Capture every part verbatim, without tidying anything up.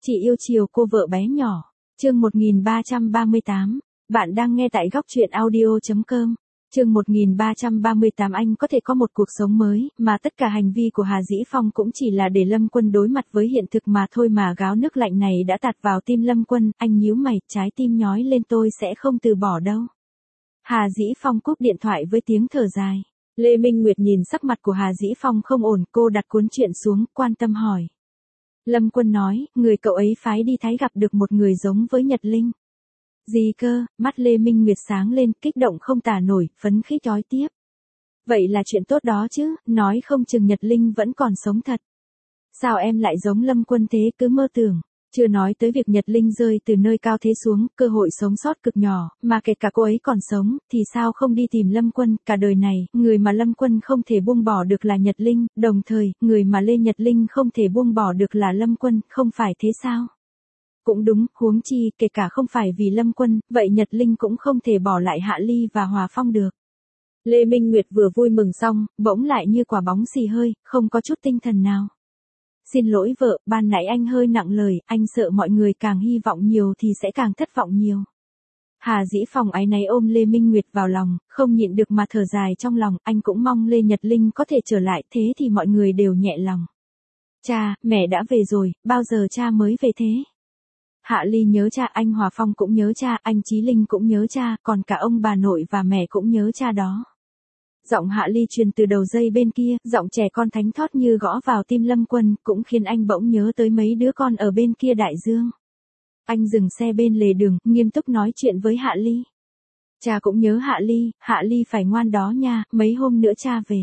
Chị yêu chiều cô vợ bé nhỏ. Chương một nghìn ba trăm ba mươi tám. Bạn đang nghe tại góc truyện audio chấm com. Chương một nghìn ba trăm ba mươi tám. Anh có thể có một cuộc sống mới, mà tất cả hành vi của Hà Dĩ Phong cũng chỉ là để Lâm Quân đối mặt với hiện thực mà thôi mà. Gáo nước lạnh này đã tạt vào tim Lâm Quân, anh nhíu mày, trái tim nhói lên, tôi sẽ không từ bỏ đâu. Hà Dĩ Phong cúp điện thoại với tiếng thở dài. Lê Minh Nguyệt nhìn sắc mặt của Hà Dĩ Phong không ổn, cô đặt cuốn truyện xuống, quan tâm hỏi. Lâm Quân nói, người cậu ấy phái đi Thái gặp được một người giống với Nhật Linh. Gì cơ? Mắt Lê Minh Nguyệt sáng lên, kích động không tả nổi, phấn khích nói tiếp. Vậy là chuyện tốt đó chứ, nói không chừng Nhật Linh vẫn còn sống thật. Sao em lại giống Lâm Quân thế, cứ mơ tưởng. Chưa nói tới việc Nhật Linh rơi từ nơi cao thế xuống, cơ hội sống sót cực nhỏ, mà kể cả cô ấy còn sống, thì sao không đi tìm Lâm Quân. Cả đời này, người mà Lâm Quân không thể buông bỏ được là Nhật Linh, đồng thời, người mà Lê Nhật Linh không thể buông bỏ được là Lâm Quân, không phải thế sao? Cũng đúng, huống chi, kể cả không phải vì Lâm Quân, vậy Nhật Linh cũng không thể bỏ lại Hạ Ly và Hòa Phong được. Lê Minh Nguyệt vừa vui mừng xong, bỗng lại như quả bóng xì hơi, không có chút tinh thần nào. Xin lỗi vợ, ban nãy anh hơi nặng lời, anh sợ mọi người càng hy vọng nhiều thì sẽ càng thất vọng nhiều. Hà Dĩ Phong áy náy ôm Lê Minh Nguyệt vào lòng, không nhịn được mà thở dài trong lòng, anh cũng mong Lê Nhật Linh có thể trở lại, thế thì mọi người đều nhẹ lòng. Cha, mẹ đã về rồi, bao giờ cha mới về thế? Hạ Ly nhớ cha, anh Hòa Phong cũng nhớ cha, anh Chí Linh cũng nhớ cha, còn cả ông bà nội và mẹ cũng nhớ cha đó. Giọng Hạ Ly truyền từ đầu dây bên kia, giọng trẻ con thánh thót như gõ vào tim Lâm Quân, cũng khiến anh bỗng nhớ tới mấy đứa con ở bên kia đại dương. Anh dừng xe bên lề đường, nghiêm túc nói chuyện với Hạ Ly. Cha cũng nhớ Hạ Ly, Hạ Ly phải ngoan đó nha, mấy hôm nữa cha về.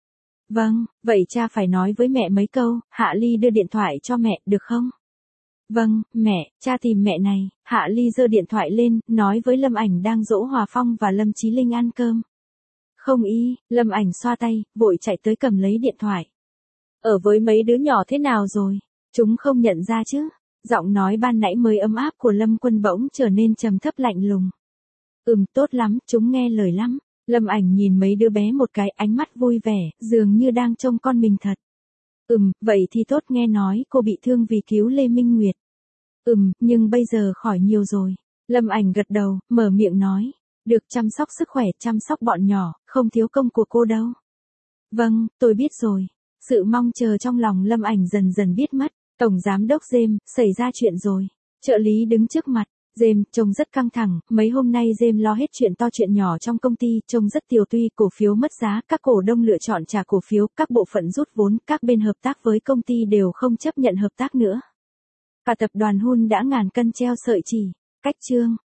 Vâng, vậy cha phải nói với mẹ mấy câu, Hạ Ly đưa điện thoại cho mẹ, được không? Vâng, mẹ, cha tìm mẹ này. Hạ Ly giơ điện thoại lên, nói với Lâm Ảnh đang dỗ Hòa Phong và Lâm Chí Linh ăn cơm. Không y, Lâm Ảnh xoa tay, vội chạy tới cầm lấy điện thoại. Ở với mấy đứa nhỏ thế nào rồi? Chúng không nhận ra chứ? Giọng nói ban nãy mới ấm áp của Lâm Quân bỗng trở nên trầm thấp lạnh lùng. Ừm, tốt lắm, chúng nghe lời lắm. Lâm Ảnh nhìn mấy đứa bé một cái, ánh mắt vui vẻ, dường như đang trông con mình thật. Ừm, vậy thì tốt, nghe nói cô bị thương vì cứu Lê Minh Nguyệt. Ừm, nhưng bây giờ khỏi nhiều rồi. Lâm Ảnh gật đầu, mở miệng nói. Được, chăm sóc sức khỏe, chăm sóc bọn nhỏ, không thiếu công của cô đâu. Vâng, tôi biết rồi. Sự mong chờ trong lòng Lâm Ảnh dần dần biết mất. Tổng giám đốc James, xảy ra chuyện rồi. Trợ lý đứng trước mặt. James, trông rất căng thẳng, mấy hôm nay James lo hết chuyện to chuyện nhỏ trong công ty, trông rất tiều tuy, cổ phiếu mất giá, các cổ đông lựa chọn trả cổ phiếu, các bộ phận rút vốn, các bên hợp tác với công ty đều không chấp nhận hợp tác nữa. Cả tập đoàn Hun đã ngàn cân treo sợi chỉ. Cách chương.